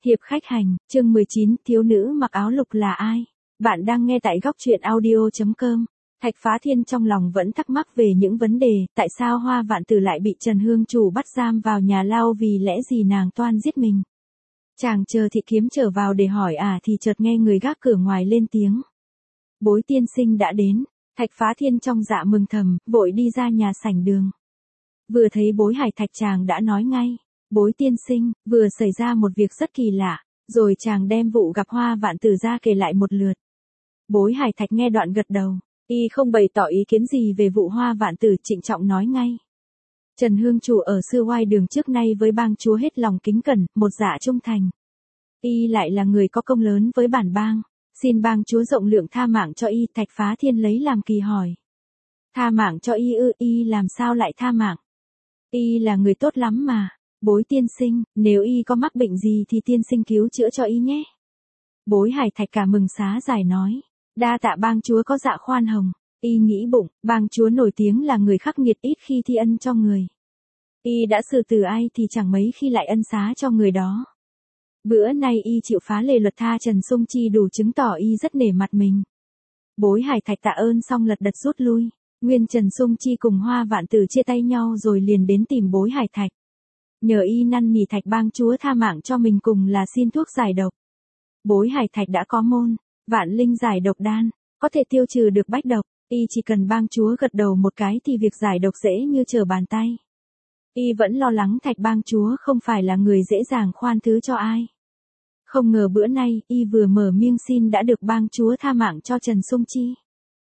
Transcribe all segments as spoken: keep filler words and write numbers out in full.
Hiệp khách hành, chương mười chín, thiếu nữ mặc áo lục là ai? Bạn đang nghe tại góc truyện audio chấm com. Thạch Phá Thiên trong lòng vẫn thắc mắc về những vấn đề, tại sao Hoa Vạn Tử lại bị Trần Hương Chủ bắt giam vào nhà lao, vì lẽ gì nàng toan giết mình. Chàng chờ Thị Kiếm trở vào để hỏi à thì chợt nghe người gác cửa ngoài lên tiếng. Bối tiên sinh đã đến. Thạch Phá Thiên trong dạ mừng thầm, vội đi ra nhà sảnh đường. Vừa thấy Bối Hải Thạch chàng đã nói ngay. Bối tiên sinh, vừa xảy ra một việc rất kỳ lạ, rồi chàng đem vụ gặp Hoa Vạn Tử ra kể lại một lượt. Bối Hải Thạch nghe đoạn gật đầu, y không bày tỏ ý kiến gì về vụ Hoa Vạn Tử, trịnh trọng nói ngay. Trần Hương Chủ ở xưa oai đường trước nay với bang chúa hết lòng kính cẩn, một dạ trung thành. Y lại là người có công lớn với bản bang, xin bang chúa rộng lượng tha mạng cho y. Thạch Phá Thiên lấy làm kỳ hỏi. Tha mạng cho y ư? Y làm sao lại tha mạng? Y là người tốt lắm mà. Bối tiên sinh, nếu y có mắc bệnh gì thì tiên sinh cứu chữa cho y nhé. Bối Hải Thạch cả mừng xá giải nói. Đa tạ bang chúa có dạ khoan hồng. Y nghĩ bụng, bang chúa nổi tiếng là người khắc nghiệt, ít khi thi ân cho người. Y đã xử tử ai thì chẳng mấy khi lại ân xá cho người đó. Bữa nay y chịu phá lề luật tha Trần Sung Chi đủ chứng tỏ y rất nể mặt mình. Bối Hải Thạch tạ ơn xong lật đật rút lui. Nguyên Trần Sung Chi cùng Hoa Vạn Tử chia tay nhau rồi liền đến tìm Bối Hải Thạch. Nhờ y năn nỉ Thạch bang chúa tha mạng cho mình, cùng là xin thuốc giải độc. Bối Hải Thạch đã có môn Vạn Linh giải độc đan, có thể tiêu trừ được bách độc. Y chỉ cần bang chúa gật đầu một cái thì việc giải độc dễ như trở bàn tay. Y vẫn lo lắng Thạch bang chúa không phải là người dễ dàng khoan thứ cho ai. Không ngờ bữa nay, y vừa mở miệng xin đã được bang chúa tha mạng cho Trần Sung Chi.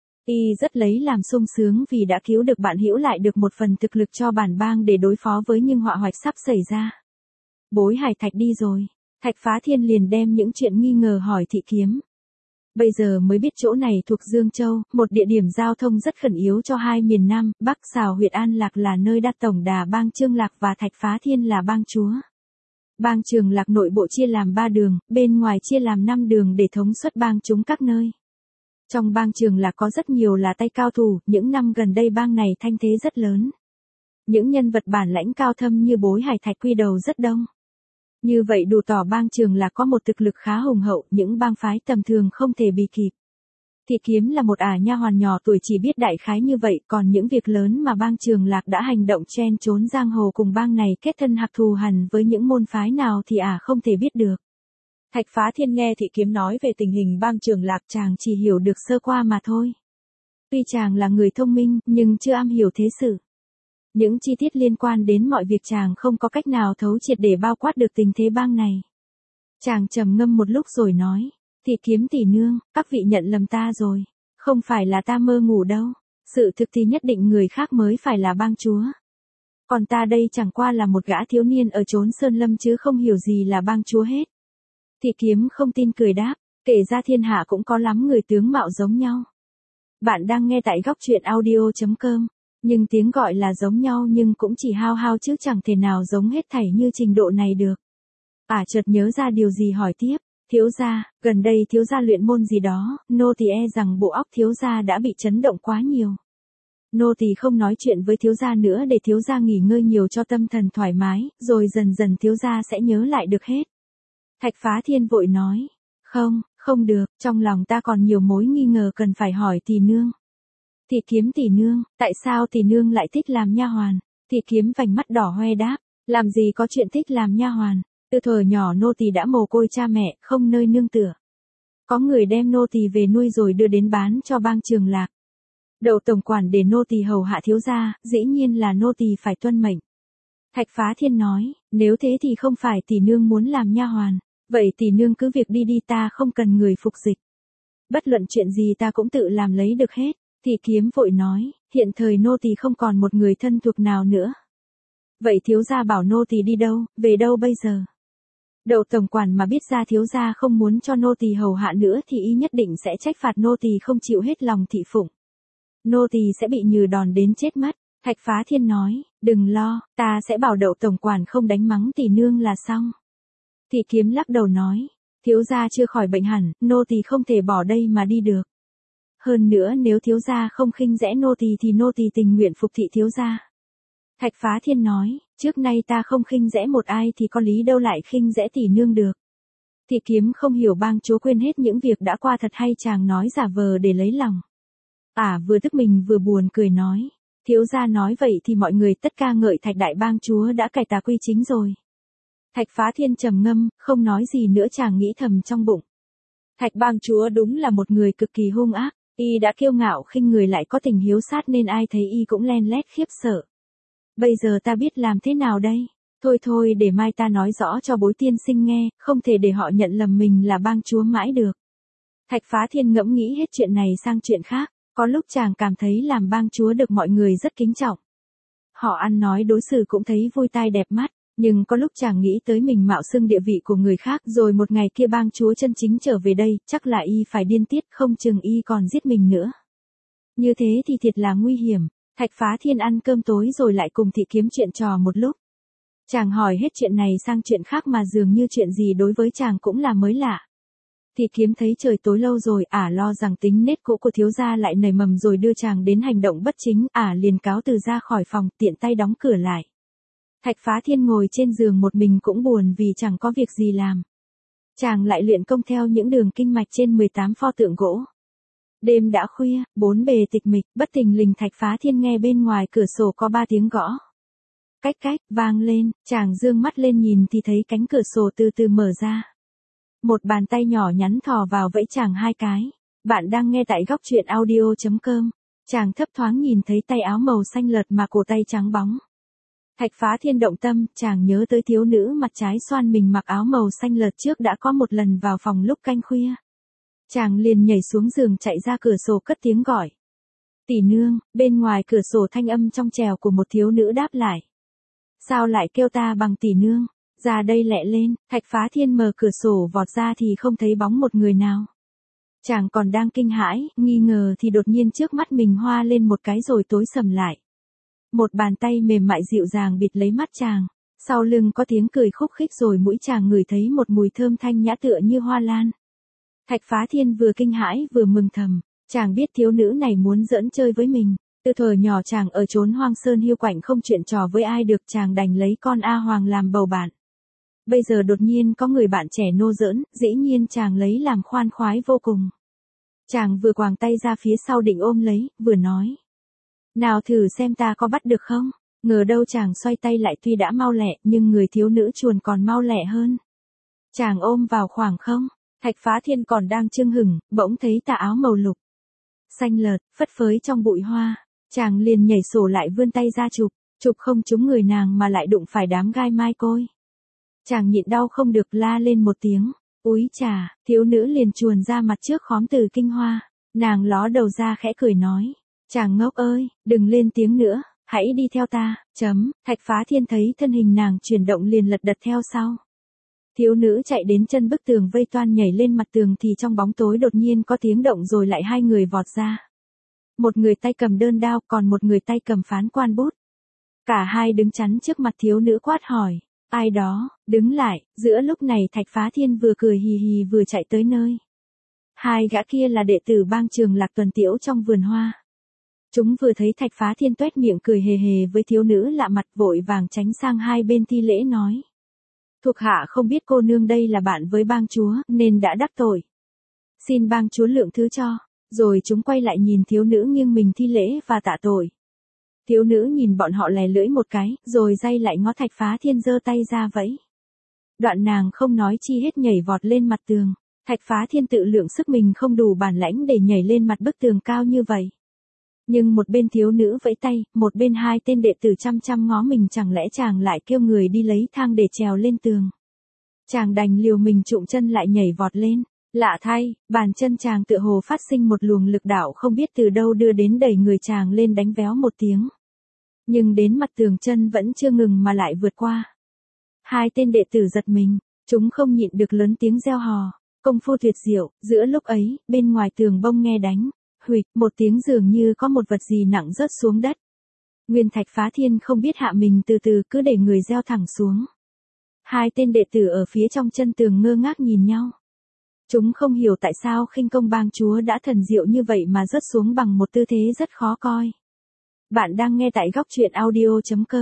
Y rất lấy làm sung sướng vì đã cứu được bạn hữu, lại được một phần thực lực cho bản bang để đối phó với những họa hoạch sắp xảy ra. Bối Hải Thạch đi rồi, Thạch Phá Thiên liền đem những chuyện nghi ngờ hỏi Thị Kiếm. Bây giờ mới biết chỗ này thuộc Dương Châu, một địa điểm giao thông rất khẩn yếu cho hai miền Nam, Bắc xào huyện An Lạc là nơi đặt tổng đà bang Trương Lạc và Thạch Phá Thiên là bang chúa. Bang Trường Lạc nội bộ chia làm ba đường, bên ngoài chia làm năm đường để thống suất bang chúng các nơi. Trong bang Trường Lạc có rất nhiều là tay cao thủ, những năm gần đây bang này thanh thế rất lớn. Những nhân vật bản lãnh cao thâm như Bối Hải Thạch quy đầu rất đông. Như vậy đủ tỏ bang Trường Lạc có một thực lực khá hùng hậu, những bang phái tầm thường không thể bì kịp. Thị Kiếm là một ả nha hoàn nhỏ tuổi chỉ biết đại khái như vậy, còn những việc lớn mà bang Trường Lạc đã hành động chen trốn giang hồ cùng bang này kết thân hạc thù hằn với những môn phái nào thì ả không thể biết được. Thạch Phá Thiên nghe Thị Kiếm nói về tình hình bang Trường Lạc, chàng chỉ hiểu được sơ qua mà thôi. Tuy chàng là người thông minh, nhưng chưa am hiểu thế sự. Những chi tiết liên quan đến mọi việc chàng không có cách nào thấu triệt để bao quát được tình thế bang này. Chàng trầm ngâm một lúc rồi nói, Thị Kiếm tỷ nương, các vị nhận lầm ta rồi. Không phải là ta mơ ngủ đâu. Sự thực thì nhất định người khác mới phải là bang chúa. Còn ta đây chẳng qua là một gã thiếu niên ở chốn sơn lâm chứ không hiểu gì là bang chúa hết. Thị Kiếm không tin cười đáp, kể ra thiên hạ cũng có lắm người tướng mạo giống nhau. Bạn đang nghe tại góc truyện audio chấm com, nhưng tiếng gọi là giống nhau nhưng cũng chỉ hao hao chứ chẳng thể nào giống hết thảy như trình độ này được. À chợt nhớ ra điều gì hỏi tiếp, thiếu gia, gần đây thiếu gia luyện môn gì đó, nô tỳ e rằng bộ óc thiếu gia đã bị chấn động quá nhiều. Nô tỳ không nói chuyện với thiếu gia nữa để thiếu gia nghỉ ngơi nhiều cho tâm thần thoải mái, rồi dần dần thiếu gia sẽ nhớ lại được hết. Thạch Phá Thiên vội nói, không, không được, trong lòng ta còn nhiều mối nghi ngờ cần phải hỏi tỷ nương. Thị Kiếm tỷ nương, tại sao tỷ nương lại thích làm nha hoàn? Thị Kiếm vành mắt đỏ hoe đáp, làm gì có chuyện thích làm nha hoàn, từ thuở nhỏ nô tỳ đã mồ côi cha mẹ, không nơi nương tựa. Có người đem nô tỳ về nuôi rồi đưa đến bán cho bang Trường Lạc. Đậu tổng quản để nô tỳ hầu hạ thiếu gia, dĩ nhiên là nô tỳ phải tuân mệnh. Thạch Phá Thiên nói, nếu thế thì không phải tỷ nương muốn làm nha hoàn. Vậy tỷ nương cứ việc đi đi, ta không cần người phục dịch. Bất luận chuyện gì ta cũng tự làm lấy được hết. Thị Kiếm vội nói, hiện thời nô tỳ không còn một người thân thuộc nào nữa. Vậy thiếu gia bảo nô tỳ đi đâu, về đâu bây giờ? Đậu tổng quản mà biết ra thiếu gia không muốn cho nô tỳ hầu hạ nữa thì y nhất định sẽ trách phạt nô tỳ không chịu hết lòng thị phụng. Nô tỳ sẽ bị nhừ đòn đến chết mất. Thạch Phá Thiên nói, đừng lo, ta sẽ bảo đậu tổng quản không đánh mắng tỷ nương là xong. Thị Kiếm lắc đầu nói, thiếu gia chưa khỏi bệnh hẳn, nô tỳ không thể bỏ đây mà đi được. Hơn nữa nếu thiếu gia không khinh rẽ nô tỳ thì nô tỳ tình nguyện phục thị thiếu gia. Thạch Phá Thiên nói, trước nay ta không khinh rẽ một ai thì có lý đâu lại khinh rẽ tỷ nương được. Thì kiếm không hiểu bang chúa quên hết những việc đã qua thật hay chàng nói giả vờ để lấy lòng. Ả vừa tức mình vừa buồn cười nói. Thiếu gia nói vậy thì mọi người tất ca ngợi Thạch đại bang chúa đã cải tà quy chính rồi. Thạch Phá Thiên trầm ngâm, không nói gì nữa, chàng nghĩ thầm trong bụng. Thạch bang chúa đúng là một người cực kỳ hung ác, y đã kiêu ngạo khinh người lại có tình hiếu sát nên ai thấy y cũng len lét khiếp sợ. Bây giờ ta biết làm thế nào đây? Thôi thôi để mai ta nói rõ cho Bối tiên sinh nghe, không thể để họ nhận lầm mình là bang chúa mãi được. Thạch Phá Thiên ngẫm nghĩ hết chuyện này sang chuyện khác, có lúc chàng cảm thấy làm bang chúa được mọi người rất kính trọng. Họ ăn nói đối xử cũng thấy vui tai đẹp mắt, nhưng có lúc chàng nghĩ tới mình mạo xưng địa vị của người khác rồi một ngày kia bang chúa chân chính trở về đây, chắc là y phải điên tiết, không chừng y còn giết mình nữa. Như thế thì thiệt là nguy hiểm. Thạch Phá Thiên ăn cơm tối rồi lại cùng Thị Kiếm chuyện trò một lúc. Chàng hỏi hết chuyện này sang chuyện khác mà dường như chuyện gì đối với chàng cũng là mới lạ. Thị Kiếm thấy trời tối lâu rồi, ả lo rằng tính nết cũ của thiếu gia lại nảy mầm rồi đưa chàng đến hành động bất chính, ả liền cáo từ ra khỏi phòng, tiện tay đóng cửa lại. Thạch Phá Thiên ngồi trên giường một mình cũng buồn vì chẳng có việc gì làm. Chàng lại luyện công theo những đường kinh mạch trên mười tám pho tượng gỗ. Đêm đã khuya, bốn bề tịch mịch, bất thình lình Thạch Phá Thiên nghe bên ngoài cửa sổ có ba tiếng gõ. Cách cách, vang lên, chàng dương mắt lên nhìn thì thấy cánh cửa sổ từ từ mở ra. Một bàn tay nhỏ nhắn thò vào vẫy chàng hai cái. Bạn đang nghe tại góc truyện audio chấm com. Chàng thấp thoáng nhìn thấy tay áo màu xanh lợt mà cổ tay trắng bóng. Thạch Phá Thiên động tâm, chàng nhớ tới thiếu nữ mặt trái xoan mình mặc áo màu xanh lợt trước đã có một lần vào phòng lúc canh khuya. Chàng liền nhảy xuống giường chạy ra cửa sổ cất tiếng gọi. Tỷ nương, bên ngoài cửa sổ thanh âm trong trèo của một thiếu nữ đáp lại. Sao lại kêu ta bằng tỷ nương? Ra đây lẹ lên. Thạch Phá Thiên mở cửa sổ vọt ra thì không thấy bóng một người nào. Chàng còn đang kinh hãi, nghi ngờ thì đột nhiên trước mắt mình hoa lên một cái rồi tối sầm lại. Một bàn tay mềm mại dịu dàng bịt lấy mắt chàng. Sau lưng có tiếng cười khúc khích rồi mũi chàng ngửi thấy một mùi thơm thanh nhã tựa như hoa lan. Thạch Phá Thiên vừa kinh hãi vừa mừng thầm, chàng biết thiếu nữ này muốn giỡn chơi với mình. Từ thuở nhỏ chàng ở chốn hoang sơn hiu quạnh không chuyện trò với ai được, chàng đành lấy con A Hoàng làm bầu bạn. Bây giờ đột nhiên có người bạn trẻ nô giỡn, dĩ nhiên chàng lấy làm khoan khoái vô cùng. Chàng vừa quàng tay ra phía sau định ôm lấy, vừa nói. Nào thử xem ta có bắt được không? Ngờ đâu chàng xoay tay lại, tuy đã mau lẹ nhưng người thiếu nữ chuồn còn mau lẹ hơn. Chàng ôm vào khoảng không. Thạch Phá Thiên còn đang chưng hửng, bỗng thấy tà áo màu lục xanh lợt, phất phới trong bụi hoa. Chàng liền nhảy sổ lại vươn tay ra chụp, chụp không trúng người nàng mà lại đụng phải đám gai mai côi. Chàng nhịn đau không được la lên một tiếng. Úi chà, thiếu nữ liền chuồn ra mặt trước khóm từ kinh hoa. Nàng ló đầu ra khẽ cười nói. Chàng ngốc ơi, đừng lên tiếng nữa, hãy đi theo ta, chấm. Thạch Phá Thiên thấy thân hình nàng chuyển động liền lật đật theo sau. Thiếu nữ chạy đến chân bức tường vây toan nhảy lên mặt tường thì trong bóng tối đột nhiên có tiếng động rồi lại hai người vọt ra. Một người tay cầm đơn đao còn một người tay cầm phán quan bút. Cả hai đứng chắn trước mặt thiếu nữ quát hỏi. Ai đó, đứng lại. Giữa lúc này Thạch Phá Thiên vừa cười hì hì vừa chạy tới nơi. Hai gã kia là đệ tử bang Trường Lạc tuần tiễu trong vườn hoa. Chúng vừa thấy Thạch Phá Thiên tuét miệng cười hề hề với thiếu nữ lạ mặt vội vàng tránh sang hai bên thi lễ nói. Thuộc hạ không biết cô nương đây là bạn với bang chúa nên đã đắc tội. Xin bang chúa lượng thứ cho. Rồi chúng quay lại nhìn thiếu nữ nghiêng mình thi lễ và tạ tội. Thiếu nữ nhìn bọn họ lè lưỡi một cái, rồi day lại ngó Thạch Phá Thiên giơ tay ra vẫy. Đoạn nàng không nói chi hết nhảy vọt lên mặt tường. Thạch Phá Thiên tự lượng sức mình không đủ bản lãnh để nhảy lên mặt bức tường cao như vậy. Nhưng một bên thiếu nữ vẫy tay, một bên hai tên đệ tử chăm chăm ngó mình, chẳng lẽ chàng lại kêu người đi lấy thang để trèo lên tường. Chàng đành liều mình trụm chân lại nhảy vọt lên. Lạ thay, bàn chân chàng tựa hồ phát sinh một luồng lực đạo không biết từ đâu đưa đến đẩy người chàng lên đánh véo một tiếng. Nhưng đến mặt tường chân vẫn chưa ngừng mà lại vượt qua. Hai tên đệ tử giật mình, chúng không nhịn được lớn tiếng reo hò. Công phu tuyệt diệu. Giữa lúc ấy, bên ngoài tường bông nghe đánh. Huỵch, một tiếng dường như có một vật gì nặng rớt xuống đất. Nguyên Thạch Phá Thiên không biết hạ mình từ từ cứ để người gieo thẳng xuống. Hai tên đệ tử ở phía trong chân tường ngơ ngác nhìn nhau. Chúng không hiểu tại sao khinh công bang chúa đã thần diệu như vậy mà rớt xuống bằng một tư thế rất khó coi. Bạn đang nghe tại góc truyện audio chấm com.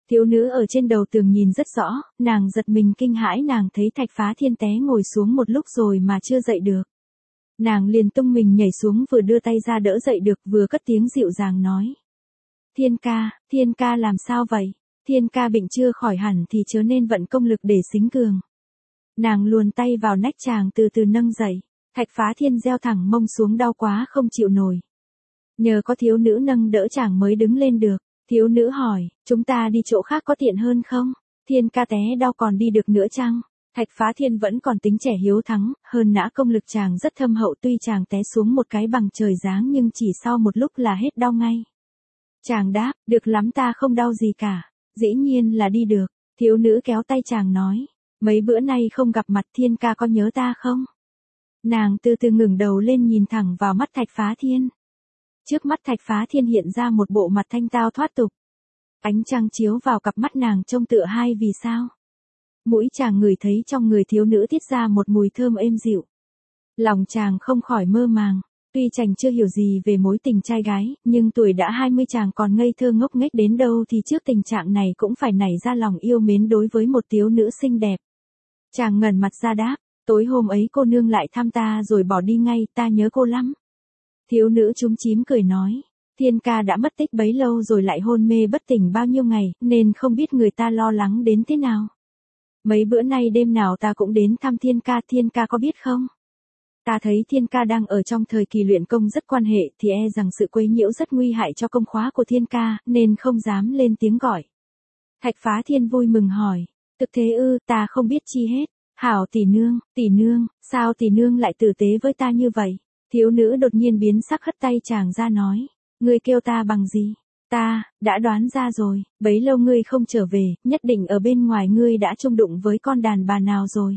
Thiếu nữ ở trên đầu tường nhìn rất rõ, nàng giật mình kinh hãi, nàng thấy Thạch Phá Thiên té ngồi xuống một lúc rồi mà chưa dậy được. Nàng liền tung mình nhảy xuống, vừa đưa tay ra đỡ dậy được, vừa cất tiếng dịu dàng nói. Thiên ca, Thiên ca làm sao vậy? Thiên ca bệnh chưa khỏi hẳn thì chớ nên vận công lực để xính cường. Nàng luồn tay vào nách chàng từ từ nâng dậy. Thạch Phá Thiên gieo thẳng mông xuống, đau quá không chịu nổi. Nhờ có thiếu nữ nâng đỡ chàng mới đứng lên được. Thiếu nữ hỏi, chúng ta đi chỗ khác có tiện hơn không? Thiên ca té đau còn đi được nữa chăng? Thạch Phá Thiên vẫn còn tính trẻ hiếu thắng, hơn nã công lực chàng rất thâm hậu, tuy chàng té xuống một cái bằng trời giáng nhưng chỉ sau một lúc là hết đau ngay. Chàng đáp, được lắm, ta không đau gì cả. Dĩ nhiên là đi được. Thiếu nữ kéo tay chàng nói, mấy bữa nay không gặp mặt, Thiên ca có nhớ ta không? Nàng từ từ ngẩng đầu lên nhìn thẳng vào mắt Thạch Phá Thiên. Trước mắt Thạch Phá Thiên hiện ra một bộ mặt thanh tao thoát tục. Ánh trăng chiếu vào cặp mắt nàng trông tựa hai vì sao. Mũi chàng ngửi thấy trong người thiếu nữ tiết ra một mùi thơm êm dịu. Lòng chàng không khỏi mơ màng. Tuy chàng chưa hiểu gì về mối tình trai gái, nhưng tuổi đã hai mươi chàng còn ngây thơ ngốc nghếch đến đâu thì trước tình trạng này cũng phải nảy ra lòng yêu mến đối với một thiếu nữ xinh đẹp. Chàng ngẩng mặt ra đáp, tối hôm ấy cô nương lại thăm ta rồi bỏ đi ngay, ta nhớ cô lắm. Thiếu nữ chúm chím cười nói, Thiên ca đã mất tích bấy lâu rồi lại hôn mê bất tỉnh bao nhiêu ngày, nên không biết người ta lo lắng đến thế nào. Mấy bữa nay đêm nào ta cũng đến thăm Thiên ca, Thiên ca có biết không? Ta thấy Thiên ca đang ở trong thời kỳ luyện công rất quan hệ, thì e rằng sự quấy nhiễu rất nguy hại cho công khóa của Thiên ca, nên không dám lên tiếng gọi. Thạch Phá Thiên vui mừng hỏi, thực thế ư, ta không biết chi hết. Hảo tỷ nương, tỷ nương, sao tỷ nương lại tử tế với ta như vậy? Thiếu nữ đột nhiên biến sắc, hất tay chàng ra nói, ngươi kêu ta bằng gì? Ta, đã đoán ra rồi, bấy lâu ngươi không trở về, nhất định ở bên ngoài ngươi đã chung đụng với con đàn bà nào rồi.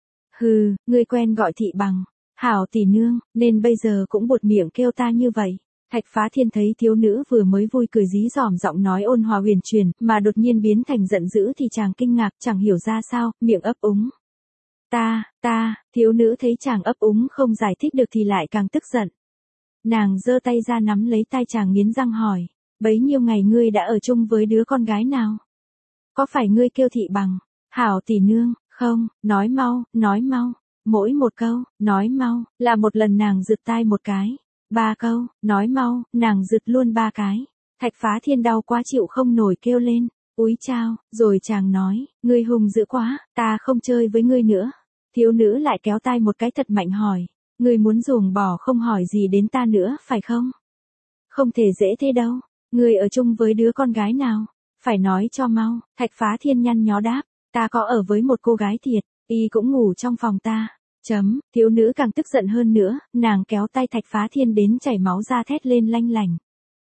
Hừ, ngươi quen gọi thị bằng, hảo tỷ nương, nên bây giờ cũng buột miệng kêu ta như vậy. Thạch Phá Thiên thấy thiếu nữ vừa mới vui cười dí dỏm giọng nói ôn hòa huyền truyền, mà đột nhiên biến thành giận dữ thì chàng kinh ngạc, chẳng hiểu ra sao, miệng ấp úng. Ta, ta, thiếu nữ thấy chàng ấp úng không giải thích được thì lại càng tức giận. Nàng giơ tay ra nắm lấy tay chàng nghiến răng hỏi, bấy nhiêu ngày ngươi đã ở chung với đứa con gái nào? Có phải ngươi kêu thị bằng, hảo tỷ nương, không, nói mau, nói mau, mỗi một câu, nói mau, là một lần nàng rượt tai một cái, ba câu, nói mau, nàng rượt luôn ba cái. Thạch Phá Thiên đau quá chịu không nổi kêu lên. Úi chao, rồi chàng nói, ngươi hung dữ quá, ta không chơi với ngươi nữa. Thiếu nữ lại kéo tay một cái thật mạnh hỏi, ngươi muốn ruồng bỏ không hỏi gì đến ta nữa, phải không? Không thể dễ thế đâu, ngươi ở chung với đứa con gái nào? Phải nói cho mau. Thạch Phá Thiên nhăn nhó đáp, ta có ở với một cô gái thiệt, y cũng ngủ trong phòng ta. Chấm, thiếu nữ càng tức giận hơn nữa, nàng kéo tay Thạch Phá Thiên đến chảy máu ra thét lên lanh lảnh.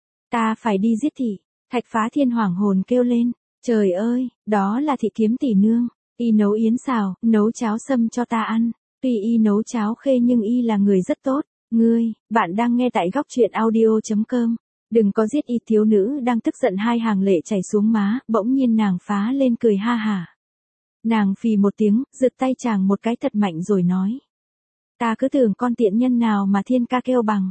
Ta phải đi giết thị. Thạch Phá Thiên hoảng hồn kêu lên. Trời ơi, đó là thị kiếm tỷ nương, y nấu yến xào, nấu cháo sâm cho ta ăn, tuy y nấu cháo khê nhưng y là người rất tốt. Ngươi, bạn đang nghe tại góc truyện audio chấm com, đừng có giết y. Thiếu nữ đang tức giận hai hàng lệ chảy xuống má, bỗng nhiên nàng phá lên cười ha hả. Nàng phì một tiếng, giật tay chàng một cái thật mạnh rồi nói, ta cứ tưởng con tiện nhân nào mà Thiên ca kêu bằng.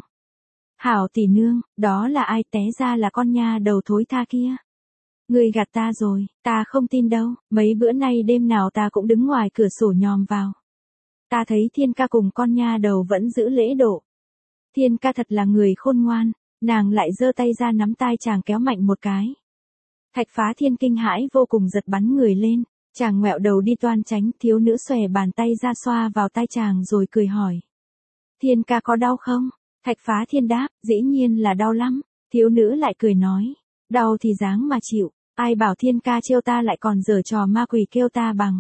Hảo tỷ nương, đó là ai? Té ra là con nha đầu thối tha kia. Ngươi gạt ta rồi, ta không tin đâu, mấy bữa nay đêm nào ta cũng đứng ngoài cửa sổ nhòm vào. Ta thấy Thiên ca cùng con nha đầu vẫn giữ lễ độ. Thiên ca thật là người khôn ngoan, nàng lại giơ tay ra nắm tai chàng kéo mạnh một cái. Thạch Phá Thiên kinh hãi vô cùng, giật bắn người lên, chàng ngoẹo đầu đi toan tránh, thiếu nữ xòe bàn tay ra xoa vào tai chàng rồi cười hỏi. Thiên ca có đau không? Thạch Phá Thiên đáp, dĩ nhiên là đau lắm. Thiếu nữ lại cười nói, đau thì dáng mà chịu. Ai bảo Thiên ca trêu ta lại còn giở trò ma quỷ kêu ta bằng.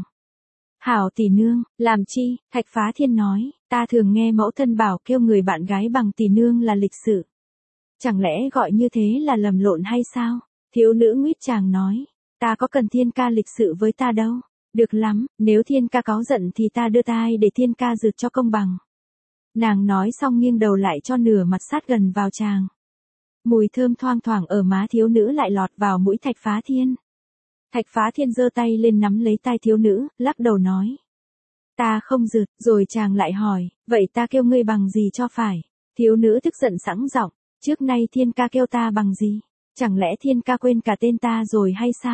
Hảo tỷ nương, làm chi? Thạch Phá Thiên nói, ta thường nghe mẫu thân bảo kêu người bạn gái bằng tỷ nương là lịch sự. Chẳng lẽ gọi như thế là lầm lộn hay sao? Thiếu nữ nguyết chàng nói, ta có cần Thiên ca lịch sự với ta đâu. Được lắm, nếu Thiên ca cáu giận thì ta đưa tai để Thiên ca rượt cho công bằng. Nàng nói xong nghiêng đầu lại cho nửa mặt sát gần vào chàng. Mùi thơm thoang thoảng ở má thiếu nữ lại lọt vào mũi Thạch Phá Thiên. Thạch Phá Thiên giơ tay lên nắm lấy tai thiếu nữ, lắc đầu nói. Ta không rượt, rồi chàng lại hỏi, vậy ta kêu ngươi bằng gì cho phải? Thiếu nữ tức giận sẵn giọng, trước nay Thiên ca kêu ta bằng gì? Chẳng lẽ Thiên ca quên cả tên ta rồi hay sao?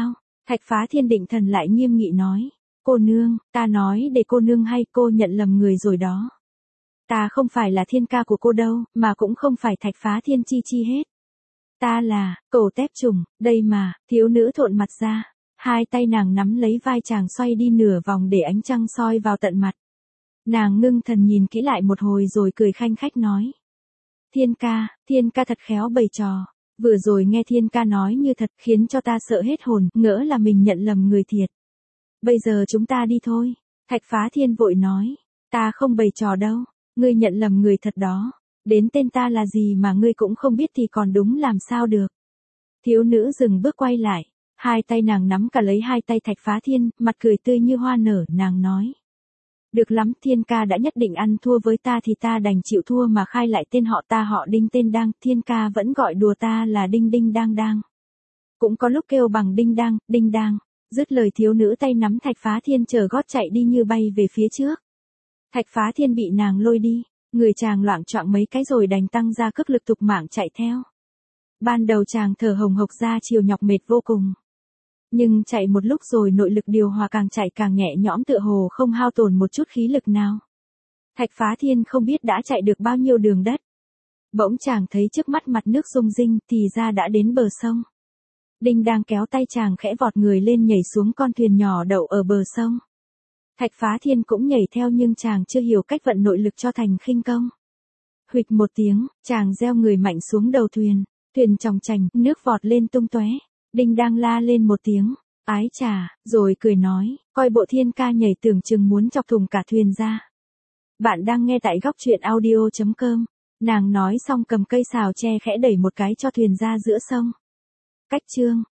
Thạch Phá Thiên định thần lại nghiêm nghị nói. Cô nương, ta nói để cô nương hay cô nhận lầm người rồi đó. Ta không phải là thiên ca của cô đâu, mà cũng không phải Thạch Phá Thiên chi chi hết. Ta là, Cổ Tép Trùng, đây mà, thiếu nữ thộn mặt ra. Hai tay nàng nắm lấy vai chàng xoay đi nửa vòng để ánh trăng soi vào tận mặt. Nàng ngưng thần nhìn kỹ lại một hồi rồi cười khanh khách nói. Thiên ca, thiên ca thật khéo bày trò. Vừa rồi nghe thiên ca nói như thật khiến cho ta sợ hết hồn, ngỡ là mình nhận lầm người thiệt. Bây giờ chúng ta đi thôi. Thạch Phá Thiên vội nói. Ta không bày trò đâu, ngươi nhận lầm người thật đó. Đến tên ta là gì mà ngươi cũng không biết thì còn đúng làm sao được. Thiếu nữ dừng bước quay lại. Hai tay nàng nắm cả lấy hai tay Thạch Phá Thiên, mặt cười tươi như hoa nở, nàng nói. Được lắm, thiên ca đã nhất định ăn thua với ta thì ta đành chịu thua mà khai lại tên họ, ta họ Đinh tên Đang, thiên ca vẫn gọi đùa ta là Đinh Đinh Đang Đang. Cũng có lúc kêu bằng Đinh Đang, Đinh Đang. Dứt lời thiếu nữ tay nắm Thạch Phá Thiên chờ gót chạy đi như bay về phía trước. Thạch Phá Thiên bị nàng lôi đi, người chàng loạng choạng mấy cái rồi đành tăng ra cước lực tục mạng chạy theo. Ban đầu chàng thở hồng hộc ra chiều nhọc mệt vô cùng. Nhưng chạy một lúc rồi nội lực điều hòa càng chạy càng nhẹ nhõm tựa hồ không hao tổn một chút khí lực nào. Thạch Phá Thiên không biết đã chạy được bao nhiêu đường đất. Bỗng chàng thấy trước mắt mặt nước rung rinh thì ra đã đến bờ sông. Đinh đang kéo tay chàng khẽ vọt người lên nhảy xuống con thuyền nhỏ đậu ở bờ sông. Thạch Phá Thiên cũng nhảy theo nhưng chàng chưa hiểu cách vận nội lực cho thành khinh công. Huỵch một tiếng, chàng gieo người mạnh xuống đầu thuyền, thuyền chòng chành, nước vọt lên tung tóe. Đinh đang la lên một tiếng, ái chà, rồi cười nói, coi bộ thiên ca nhảy tưởng chừng muốn chọc thùng cả thuyền ra. Bạn đang nghe tại góc truyện audio chấm com. Nàng nói xong cầm cây xào tre khẽ đẩy một cái cho thuyền ra giữa sông. Cách chương